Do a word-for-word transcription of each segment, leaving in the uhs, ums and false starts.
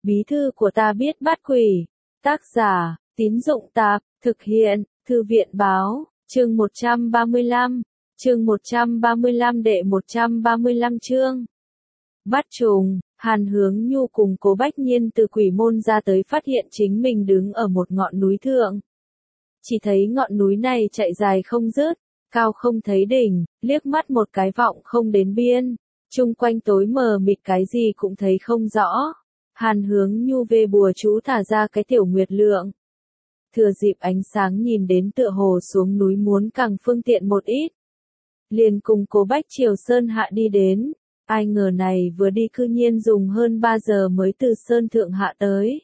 Bí thư của ta biết bắt quỷ. Tác giả, Tín Dụng Tạp, thực hiện, Thư viện Báo, chương một trăm ba mươi lăm, chương một trăm ba mươi lăm đệ một trăm ba mươi lăm chương. Bắt trùng, Hàn Hướng Nhu cùng Cố Bách Nhiên từ quỷ môn ra tới phát hiện chính mình đứng ở một ngọn núi thượng. Chỉ thấy ngọn núi này chạy dài không dứt, cao không thấy đỉnh, liếc mắt một cái vọng không đến biên, chung quanh tối mờ mịt cái gì cũng thấy không rõ. Hàn Hướng Nhu về bùa chú thả ra cái tiểu nguyệt lượng. Thừa dịp ánh sáng nhìn đến tựa hồ xuống núi muốn càng phương tiện một ít. Liền cùng Cố Bách Triều Sơn hạ đi đến, ai ngờ này vừa đi cư nhiên dùng hơn ba giờ mới từ Sơn Thượng hạ tới.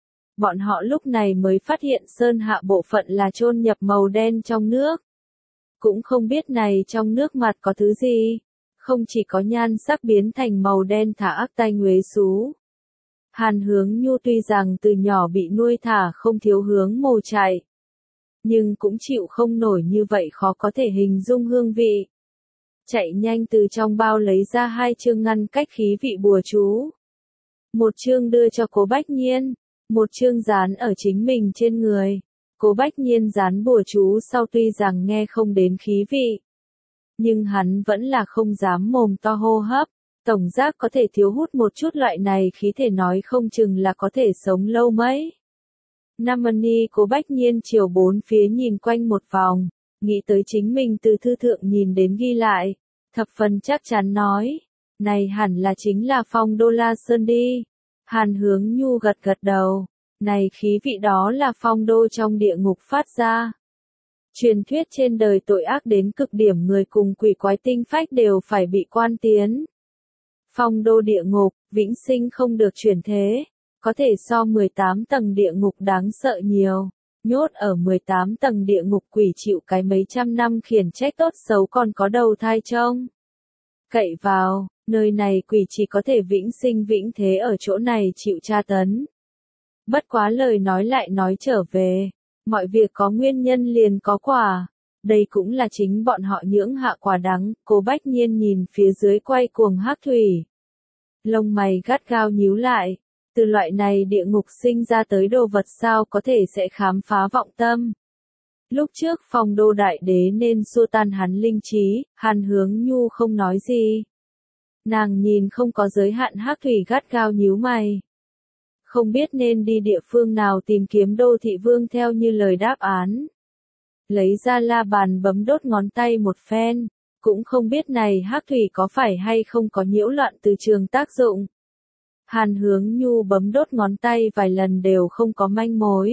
Bọn họ lúc này mới phát hiện Sơn hạ bộ phận là chôn nhập màu đen trong nước. Cũng không biết này trong nước mặt có thứ gì, không chỉ có nhan sắc biến thành màu đen thả ác tai nguế xú. Hàn Hướng Nhu tuy rằng từ nhỏ bị nuôi thả không thiếu hướng mồ chạy, nhưng cũng chịu không nổi như vậy khó có thể hình dung hương vị. Chạy nhanh từ trong bao lấy ra hai chương ngăn cách khí vị bùa chú. Một chương đưa cho Cố Bách Nhiên, một chương dán ở chính mình trên người. Cố Bách Nhiên dán bùa chú sau tuy rằng nghe không đến khí vị, nhưng hắn vẫn là không dám mồm to hô hấp. Tổng giác có thể thiếu hút một chút loại này khí thể nói không chừng là có thể sống lâu mấy. Nam Ni Cố Bách Nhiên chiều bốn phía nhìn quanh một vòng, nghĩ tới chính mình từ thư thượng nhìn đến ghi lại, thập phần chắc chắn nói, này hẳn là chính là phong đô La Sơn đi. Hàn Hướng Nhu gật gật đầu, này khí vị đó là phong đô trong địa ngục phát ra. Truyền thuyết trên đời tội ác đến cực điểm người cùng quỷ quái tinh phách đều phải bị quan tiến. Phong đô địa ngục, vĩnh sinh không được chuyển thế, có thể so mười tám tầng địa ngục đáng sợ nhiều. Nhốt ở mười tám tầng địa ngục quỷ chịu cái mấy trăm năm khiển trách tốt xấu còn có đầu thai trông. Cậy vào, nơi này quỷ chỉ có thể vĩnh sinh vĩnh thế ở chỗ này chịu tra tấn. Bất quá lời nói lại nói trở về, mọi việc có nguyên nhân liền có quả. Đây cũng là chính bọn họ nhưỡng hạ quả đắng. Cố Bách Nhiên nhìn phía dưới quay cuồng hắc thủy. Lông mày gắt gao nhíu lại. Từ loại này địa ngục sinh ra tới đồ vật sao có thể sẽ khám phá vọng tâm. Lúc trước phong đô đại đế nên xua tan hắn linh trí, Hàn Hướng Nhu không nói gì. Nàng nhìn không có giới hạn hắc thủy gắt gao nhíu mày. Không biết nên đi địa phương nào tìm kiếm đô thị vương theo như lời đáp án. Lấy ra la bàn bấm đốt ngón tay một phen, cũng không biết này hắc thủy có phải hay không có nhiễu loạn từ trường tác dụng. Hàn Hướng Nhu bấm đốt ngón tay vài lần đều không có manh mối.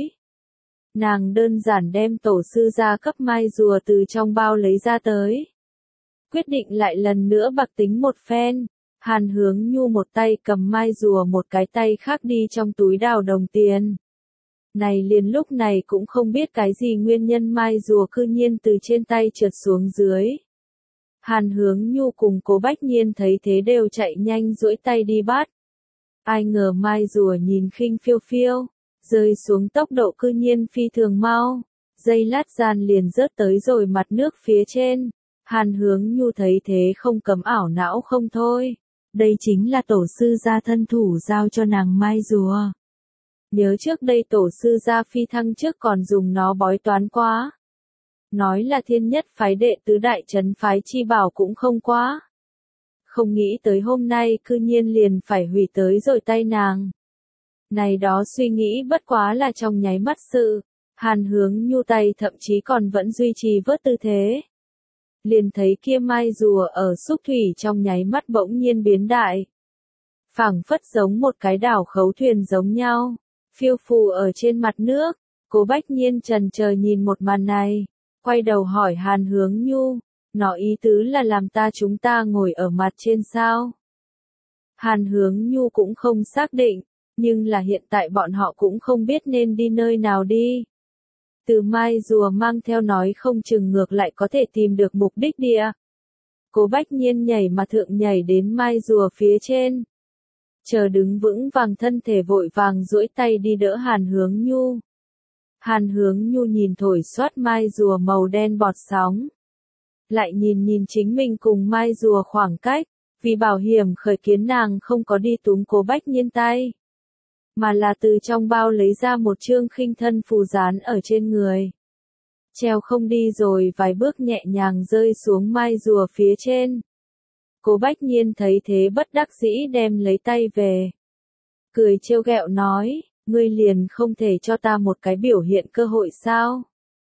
Nàng đơn giản đem tổ sư gia cấp mai rùa từ trong bao lấy ra tới. Quyết định lại lần nữa bạc tính một phen. Hàn Hướng Nhu một tay cầm mai rùa một cái tay khác đi trong túi đào đồng tiền. Này liền lúc này cũng không biết cái gì nguyên nhân mai rùa cư nhiên từ trên tay trượt xuống dưới. Hàn Hướng Nhu cùng Cố Bách Nhiên thấy thế đều chạy nhanh duỗi tay đi bắt. Ai ngờ mai rùa nhìn khinh phiêu phiêu, rơi xuống tốc độ cư nhiên phi thường mau, giây lát gian liền rớt tới rồi mặt nước phía trên. Hàn Hướng Nhu thấy thế không cầm ảo não không thôi. Đây chính là tổ sư gia thân thủ giao cho nàng mai rùa. Nhớ trước đây tổ sư gia phi thăng trước còn dùng nó bói toán quá. Nói là thiên nhất phái đệ tứ đại trấn phái chi bảo cũng không quá. Không nghĩ tới hôm nay cư nhiên liền phải hủy tới rồi tay nàng. Này đó suy nghĩ bất quá là trong nháy mắt sự. Hàn Hướng Nhu tay thậm chí còn vẫn duy trì vớt tư thế. Liền thấy kia mai rùa ở xúc thủy trong nháy mắt bỗng nhiên biến đại. Phảng phất giống một cái đảo khấu thuyền giống nhau, phiêu phù ở trên mặt nước. Cố Bách Nhiên trần chờ nhìn một màn này, quay đầu hỏi Hàn Hướng Nhu, nó ý tứ là làm ta chúng ta ngồi ở mặt trên sao? Hàn Hướng Nhu cũng không xác định, nhưng là hiện tại bọn họ cũng không biết nên đi nơi nào đi. Từ mai rùa mang theo nói không chừng ngược lại có thể tìm được mục đích địa. Cố Bách Nhiên nhảy mà thượng nhảy đến mai rùa phía trên. Chờ đứng vững vàng thân thể vội vàng duỗi tay đi đỡ Hàn Hướng Nhu. Hàn Hướng Nhu nhìn thổi xoát mai rùa màu đen bọt sóng. Lại nhìn nhìn chính mình cùng mai rùa khoảng cách, vì bảo hiểm khởi kiến nàng không có đi túm Cố Bách Nhiên tay. mà là từ trong bao lấy ra một chương khinh thân phù dán ở trên người. Treo không đi rồi vài bước nhẹ nhàng rơi xuống mai rùa phía trên. Cố Bách Nhiên thấy thế bất đắc dĩ đem lấy tay về. Cười trêu ghẹo nói, ngươi liền không thể cho ta một cái biểu hiện cơ hội sao?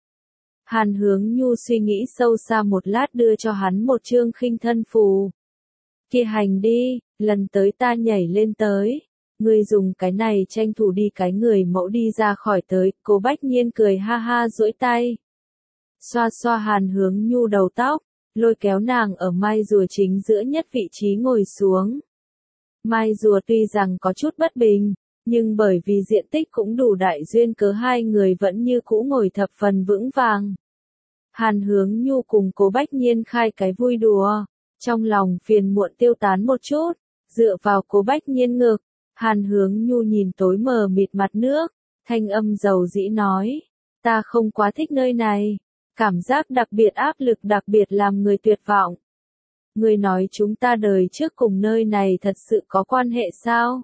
Hàn Hướng Nhu suy nghĩ sâu xa một lát đưa cho hắn một chương khinh thân phù. Kia hành đi, lần tới ta nhảy lên tới. Ngươi dùng cái này tranh thủ đi cái người mẫu đi ra khỏi tới. Cố Bách Nhiên cười ha ha duỗi tay. Xoa xoa Hàn Hướng Nhu đầu tóc, lôi kéo nàng ở mai rùa chính giữa nhất vị trí ngồi xuống. Mai rùa tuy rằng có chút bất bình, nhưng bởi vì diện tích cũng đủ đại duyên cớ hai người vẫn như cũ ngồi thập phần vững vàng. Hàn Hướng Nhu cùng Cố Bách Nhiên khai cái vui đùa, trong lòng phiền muộn tiêu tán một chút, dựa vào Cố Bách Nhiên ngực, Hàn Hướng Nhu nhìn tối mờ mịt mặt nước, thanh âm dầu dĩ nói, ta không quá thích nơi này, cảm giác đặc biệt áp lực đặc biệt làm người tuyệt vọng. Người nói chúng ta đời trước cùng nơi này thật sự có quan hệ sao?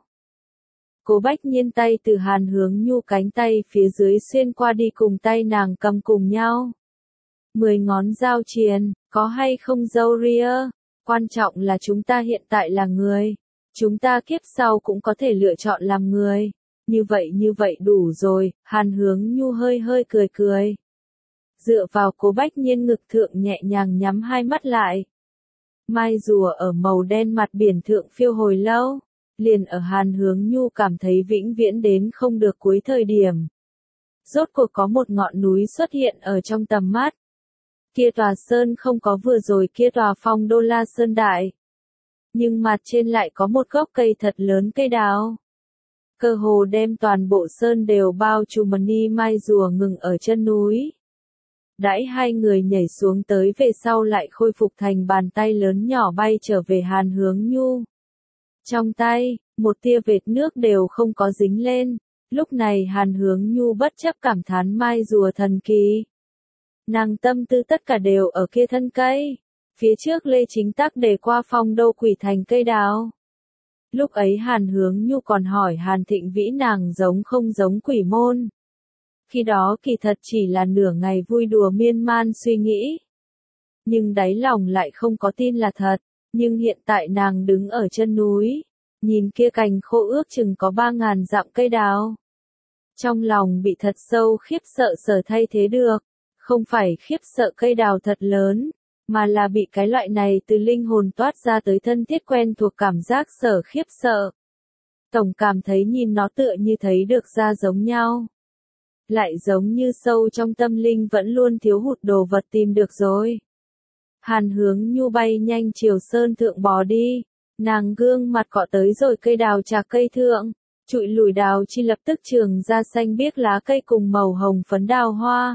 Cố Bách Nhiên tay từ Hàn Hướng Nhu cánh tay phía dưới xuyên qua đi cùng tay nàng cầm cùng nhau. Mười ngón giao triền, có hay không dâu ria, quan trọng là chúng ta hiện tại là người. Chúng ta kiếp sau cũng có thể lựa chọn làm người. Như vậy như vậy đủ rồi, Hàn Hướng Nhu hơi hơi cười cười. Dựa vào Cố Bách Nhiên ngực thượng nhẹ nhàng nhắm hai mắt lại. Mai rùa ở màu đen mặt biển thượng phiêu hồi lâu, liền ở Hàn Hướng Nhu cảm thấy vĩnh viễn đến không được cuối thời điểm. Rốt cuộc có một ngọn núi xuất hiện ở trong tầm mắt. Kia tòa sơn không có vừa rồi kia tòa Phong Đô La Sơn đại. Nhưng mặt trên lại có một gốc cây thật lớn cây đào. Cơ hồ đem toàn bộ sơn đều bao trùm. Ni mai rùa ngừng ở chân núi. Đãi hai người nhảy xuống tới về sau lại khôi phục thành bàn tay lớn nhỏ bay trở về Hàn Hướng Nhu. Trong tay, một tia vệt nước đều không có dính lên, lúc này Hàn Hướng Nhu bất chấp cảm thán mai rùa thần kỳ. Nàng tâm tư tất cả đều ở kia thân cây, phía trước Lê Chính Tắc để qua Phong Đô Quỷ Thành cây đào. Lúc ấy Hàn Hướng Nhu còn hỏi Hàn Thịnh Vĩ nàng giống không giống quỷ môn. Khi đó kỳ thật chỉ là nửa ngày vui đùa miên man suy nghĩ. Nhưng đáy lòng lại không có tin là thật, nhưng hiện tại nàng đứng ở chân núi, nhìn kia cành khô ước chừng có ba ngàn dặm cây đào. Trong lòng bị thật sâu khiếp sợ sở thay thế được, không phải khiếp sợ cây đào thật lớn, mà là bị cái loại này từ linh hồn toát ra tới thân thiết quen thuộc cảm giác sở khiếp sợ. Tổng cảm thấy nhìn nó tựa như thấy được ra giống nhau. Lại giống như sâu trong tâm linh vẫn luôn thiếu hụt đồ vật tìm được rồi. Hàn Hướng Nhu bay nhanh chiều sơn thượng bò đi, nàng gương mặt cọ tới rồi cây đào trà cây thượng, trụi lùi đào chi lập tức trường ra xanh biếc lá cây cùng màu hồng phấn đào hoa.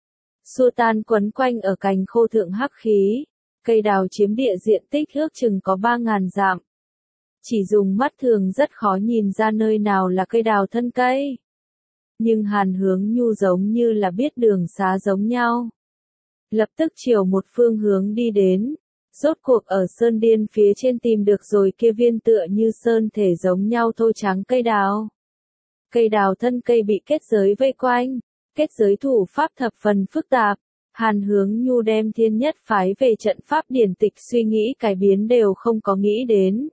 Xua tan quấn quanh ở cành khô thượng hắc khí, cây đào chiếm địa diện tích ước chừng có ba ngàn dặm. Chỉ dùng mắt thường rất khó nhìn ra nơi nào là cây đào thân cây. Nhưng Hàn Hướng Nhu giống như là biết đường xá giống nhau. Lập tức chiều một phương hướng đi đến, rốt cuộc ở sơn điên phía trên tìm được rồi kia viên tựa như sơn thể giống nhau thô trắng cây đào. Cây đào thân cây bị kết giới vây quanh, kết giới thủ pháp thập phần phức tạp. Hàn Hướng Nhu đem thiên nhất phái về trận pháp điển tịch suy nghĩ cải biến đều không có nghĩ đến.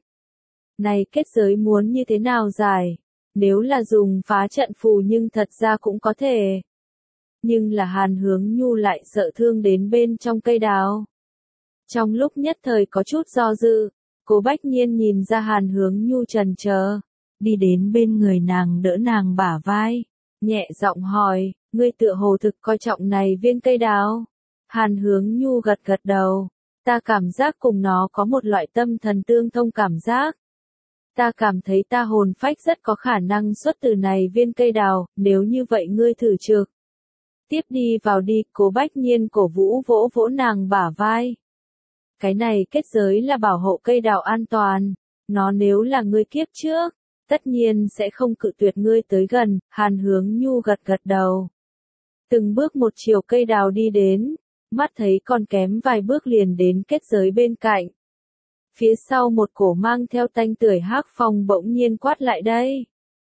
Này kết giới muốn như thế nào giải? Nếu là dùng phá trận phù nhưng thật ra cũng có thể. Nhưng là Hàn Hướng Nhu lại sợ thương đến bên trong cây đào. Trong lúc nhất thời có chút do dự, Cố Bách Nhiên nhìn ra Hàn Hướng Nhu trần chờ, đi đến bên người nàng đỡ nàng bả vai, nhẹ giọng hỏi, ngươi tựa hồ thực coi trọng này viên cây đào. Hàn Hướng Nhu gật gật đầu, ta cảm giác cùng nó có một loại tâm thần tương thông cảm giác. Ta cảm thấy ta hồn phách rất có khả năng xuất từ này viên cây đào, nếu như vậy ngươi thử trực. Tiếp đi vào đi, Cố Bách Nhiên cổ vũ vỗ vỗ nàng bả vai. Cái này kết giới là bảo hộ cây đào an toàn, nó nếu là ngươi kiếp trước, tất nhiên sẽ không cự tuyệt ngươi tới gần. Hàn Hướng Nhu gật gật đầu. Từng bước một chiều cây đào đi đến, mắt thấy còn kém vài bước liền đến kết giới bên cạnh. Phía sau một cổ mang theo tanh tưởi hắc phong bỗng nhiên quát lại đây.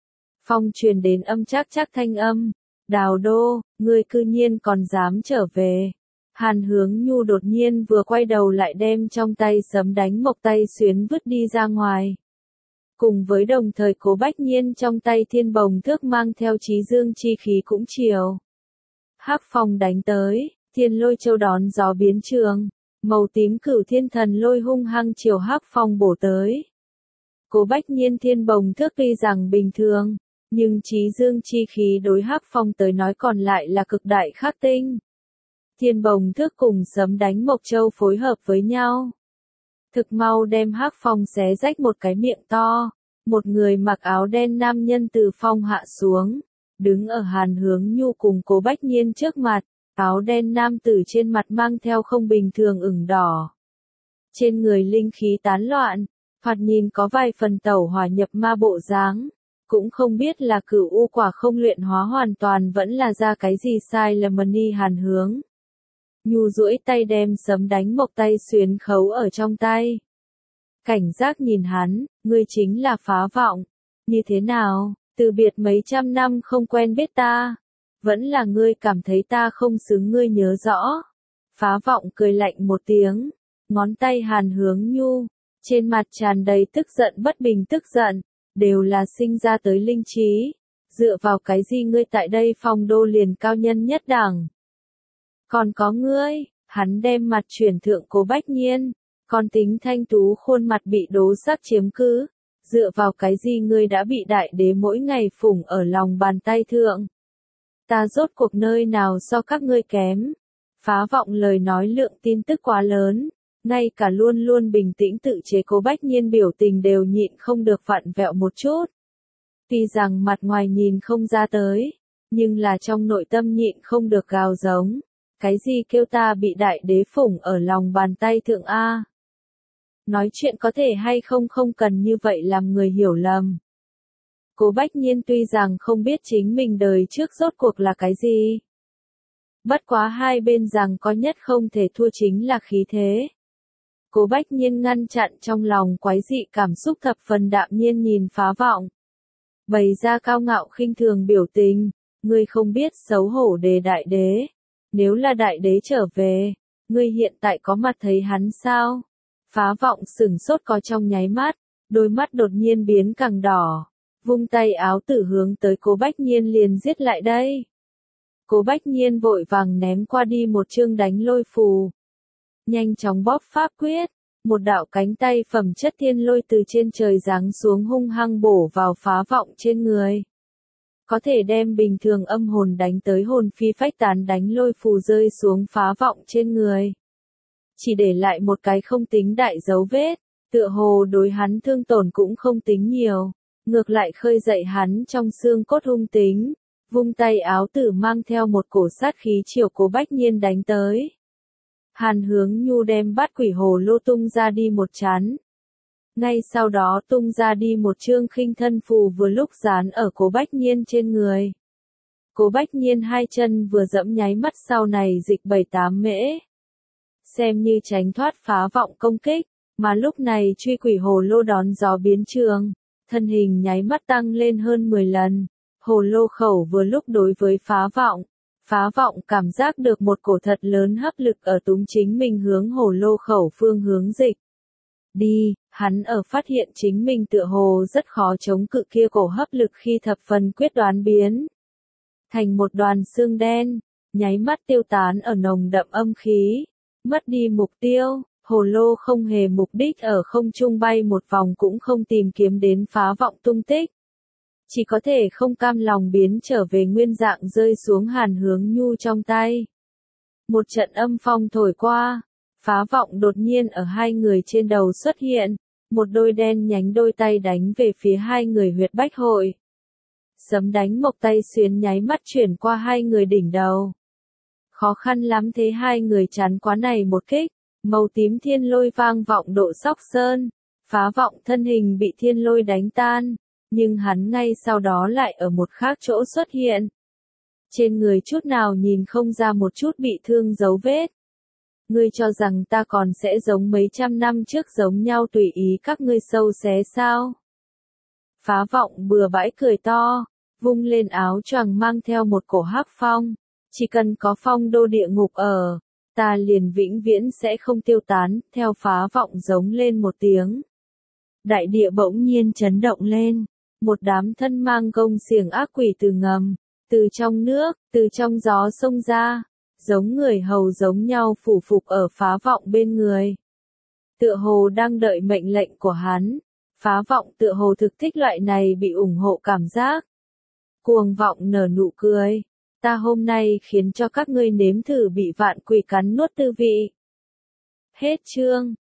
Phong truyền đến âm chắc chắc thanh âm. Đào Đô, ngươi cư nhiên còn dám trở về. Hàn Hướng Nhu đột nhiên vừa quay đầu lại đem trong tay sấm đánh mộc tay xuyến vứt đi ra ngoài. Cùng với đồng thời Cố Bách Nhiên trong tay thiên bồng thước mang theo trí dương chi khí cũng chiều. Hắc phong đánh tới, thiên lôi châu đón gió biến trường, màu tím cửu thiên thần lôi hung hăng chiều hắc phong bổ tới. Cố Bách Nhiên thiên bồng thước tuy rằng bình thường, nhưng trí dương chi khí đối hắc phong tới nói còn lại là cực đại khắc tinh. Thiên bồng thước cùng sấm đánh mộc châu phối hợp với nhau. Thực mau đem hắc phong xé rách một cái miệng to, một người mặc áo đen nam nhân từ phong hạ xuống, đứng ở Hàn Hướng Nhu cùng Cố Bách Nhiên trước mặt, áo đen nam tử trên mặt mang theo không bình thường ửng đỏ. Trên người linh khí tán loạn, thoạt nhìn có vài phần tẩu hỏa nhập ma bộ dáng, cũng không biết là cửu u quả không luyện hóa hoàn toàn vẫn là ra cái gì sai lầm đi. Hàn Hướng Nhu duỗi tay đem sấm đánh mộc tay xuyến khấu ở trong tay. Cảnh giác nhìn hắn, ngươi chính là Phá Vọng. Như thế nào, từ biệt mấy trăm năm không quen biết ta, vẫn là ngươi cảm thấy ta không xứng ngươi nhớ rõ. Phá Vọng cười lạnh một tiếng, ngón tay Hàn Hướng Nhu, trên mặt tràn đầy tức giận bất bình tức giận, đều là sinh ra tới linh trí, dựa vào cái gì ngươi tại đây Phong Đô liền cao nhân nhất đẳng. Còn có ngươi, hắn đem mặt chuyển thượng Cố Bách Nhiên, con tính thanh tú khuôn mặt bị đố sắc chiếm cứ, dựa vào cái gì ngươi đã bị đại đế mỗi ngày phủng ở lòng bàn tay thượng. Ta rốt cuộc nơi nào so các ngươi kém. Phá Vọng lời nói lượng tin tức quá lớn, ngay cả luôn luôn bình tĩnh tự chế Cố Bách Nhiên biểu tình đều nhịn không được vặn vẹo một chút. Tuy rằng mặt ngoài nhìn không ra tới, nhưng là trong nội tâm nhịn không được gào giống. Cái gì kêu ta bị đại đế phủng ở lòng bàn tay thượng A? Nói chuyện có thể hay không không cần như vậy làm người hiểu lầm. Cố Bách Nhiên tuy rằng không biết chính mình đời trước rốt cuộc là cái gì. Bất quá hai bên rằng có nhất không thể thua chính là khí thế. Cố Bách Nhiên ngăn chặn trong lòng quái dị cảm xúc thập phần đạm nhiên nhìn Phá Vọng. Bày ra cao ngạo khinh thường biểu tình, ngươi không biết xấu hổ đề đại đế. Nếu là đại đế trở về, ngươi hiện tại có mặt thấy hắn sao? Phá Vọng sửng sốt có trong nháy mắt, đôi mắt đột nhiên biến càng đỏ, vung tay áo tử hướng tới Cố Bách Nhiên liền giết lại đây. Cố Bách Nhiên vội vàng ném qua đi một chương đánh lôi phù. Nhanh chóng bóp pháp quyết, một đạo cánh tay phẩm chất thiên lôi từ trên trời giáng xuống hung hăng bổ vào Phá Vọng trên người. Có thể đem bình thường âm hồn đánh tới hồn phi phách tán đánh lôi phù rơi xuống Phá Vọng trên người. Chỉ để lại một cái không tính đại dấu vết, tựa hồ đối hắn thương tổn cũng không tính nhiều, ngược lại khơi dậy hắn trong xương cốt hung tính, vung tay áo tử mang theo một cổ sát khí chiều Cố Bách Nhiên đánh tới. Hàn Hướng Nhu đem bát quỷ hồ lô tung ra đi một chán. Ngay sau đó tung ra đi một chương khinh thân phù vừa lúc dán ở Cố Bách Nhiên trên người. Cố Bách Nhiên hai chân vừa dẫm nháy mắt sau này dịch bảy tám mễ. Xem như tránh thoát Phá Vọng công kích, mà lúc này truy quỷ hồ lô đón gió biến trường, thân hình nháy mắt tăng lên hơn mười lần. Hồ lô khẩu vừa lúc đối với Phá Vọng. Phá Vọng cảm giác được một cổ thật lớn hấp lực ở túng chính mình hướng hồ lô khẩu phương hướng dịch. Đi, hắn ở phát hiện chính mình tựa hồ rất khó chống cự kia cổ hấp lực khi thập phần quyết đoán biến. Thành một đoàn xương đen, nháy mắt tiêu tán ở nồng đậm âm khí, mất đi mục tiêu, hồ lô không hề mục đích ở không trung bay một vòng cũng không tìm kiếm đến Phá Vọng tung tích. Chỉ có thể không cam lòng biến trở về nguyên dạng rơi xuống Hàn Hướng Nhu trong tay. Một trận âm phong thổi qua, Phá Vọng đột nhiên ở hai người trên đầu xuất hiện, một đôi đen nhánh đôi tay đánh về phía hai người huyệt bách hội. Sấm đánh mộc tay xuyến nháy mắt chuyển qua hai người đỉnh đầu. Khó khăn lắm thế hai người chắn quá này một kích, màu tím thiên lôi vang vọng độ Sóc Sơn, Phá Vọng thân hình bị thiên lôi đánh tan. Nhưng hắn ngay sau đó lại ở một khác chỗ xuất hiện. Trên người chút nào nhìn không ra một chút bị thương dấu vết. Ngươi cho rằng ta còn sẽ giống mấy trăm năm trước giống nhau tùy ý các ngươi sâu xé sao? Phá Vọng bừa bãi cười to, vung lên áo choàng mang theo một cổ hắc phong. Chỉ cần có phong đô địa ngục ở, ta liền vĩnh viễn sẽ không tiêu tán, theo Phá Vọng giống lên một tiếng. Đại địa bỗng nhiên chấn động lên, một đám thân mang gông xiềng ác quỷ từ ngầm, từ trong nước, từ trong gió xông ra, giống người hầu giống nhau phủ phục ở Phá Vọng bên người. Tựa hồ đang đợi mệnh lệnh của hắn, Phá Vọng tựa hồ thực thích loại này bị ủng hộ cảm giác. Cuồng vọng nở nụ cười, ta hôm nay khiến cho các ngươi nếm thử bị vạn quỷ cắn nuốt tư vị. Hết chương.